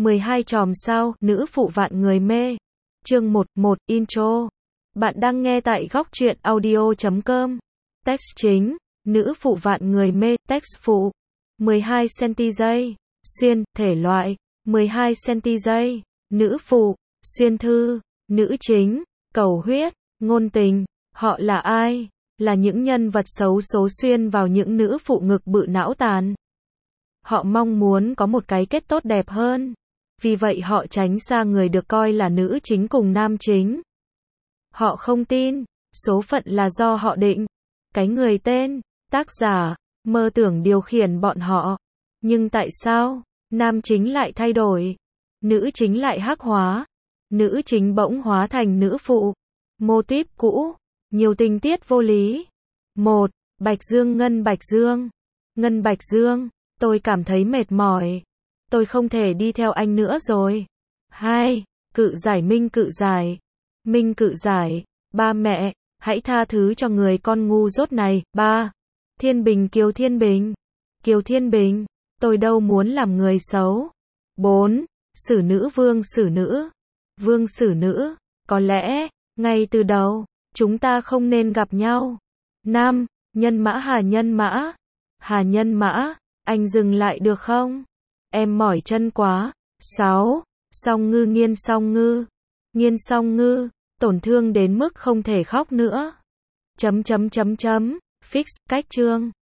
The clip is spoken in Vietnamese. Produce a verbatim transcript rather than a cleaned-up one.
mười hai chòm sao, nữ phụ vạn người mê. Chương một, một, Intro. Bạn đang nghe tại góc truyện audio chấm com. Text chính, nữ phụ vạn người mê, text phụ. mười hai xăng-ti-mét, xuyên, thể loại, mười hai xăng-ti-mét, nữ phụ, xuyên thư, nữ chính, cầu huyết, ngôn tình. Họ là ai? Là những nhân vật xấu số xuyên vào những nữ phụ ngực bự não tàn. Họ mong muốn có một cái kết tốt đẹp hơn. Vì vậy họ tránh xa người được coi là nữ chính cùng nam chính. Họ không tin, số phận là do họ định. Cái người tên, tác giả, mơ tưởng điều khiển bọn họ. Nhưng tại sao, nam chính lại thay đổi? Nữ chính lại hắc hóa. Nữ chính bỗng hóa thành nữ phụ. Mô típ cũ, nhiều tình tiết vô lý. một. Bạch Dương Ngân Bạch Dương. Ngân Bạch Dương, tôi cảm thấy mệt mỏi. Tôi không thể đi theo anh nữa rồi. hai. Cự giải Minh Cự giải. Minh Cự giải, ba mẹ, hãy tha thứ cho người con ngu dốt này. ba. Thiên Bình Kiều Thiên Bình. Kiều Thiên Bình, tôi đâu muốn làm người xấu. bốn. Sử nữ Vương Sử nữ. Vương Sử nữ, có lẽ, ngay từ đầu, chúng ta không nên gặp nhau. năm. Nhân mã Hà Nhân Mã. Hà Nhân Mã, anh dừng lại được không? Em mỏi chân quá. sáu. Song Ngư Nghiên Song Ngư. Nghiên Song Ngư, tổn thương đến mức không thể khóc nữa. Chấm chấm chấm chấm. Fix, cách chương.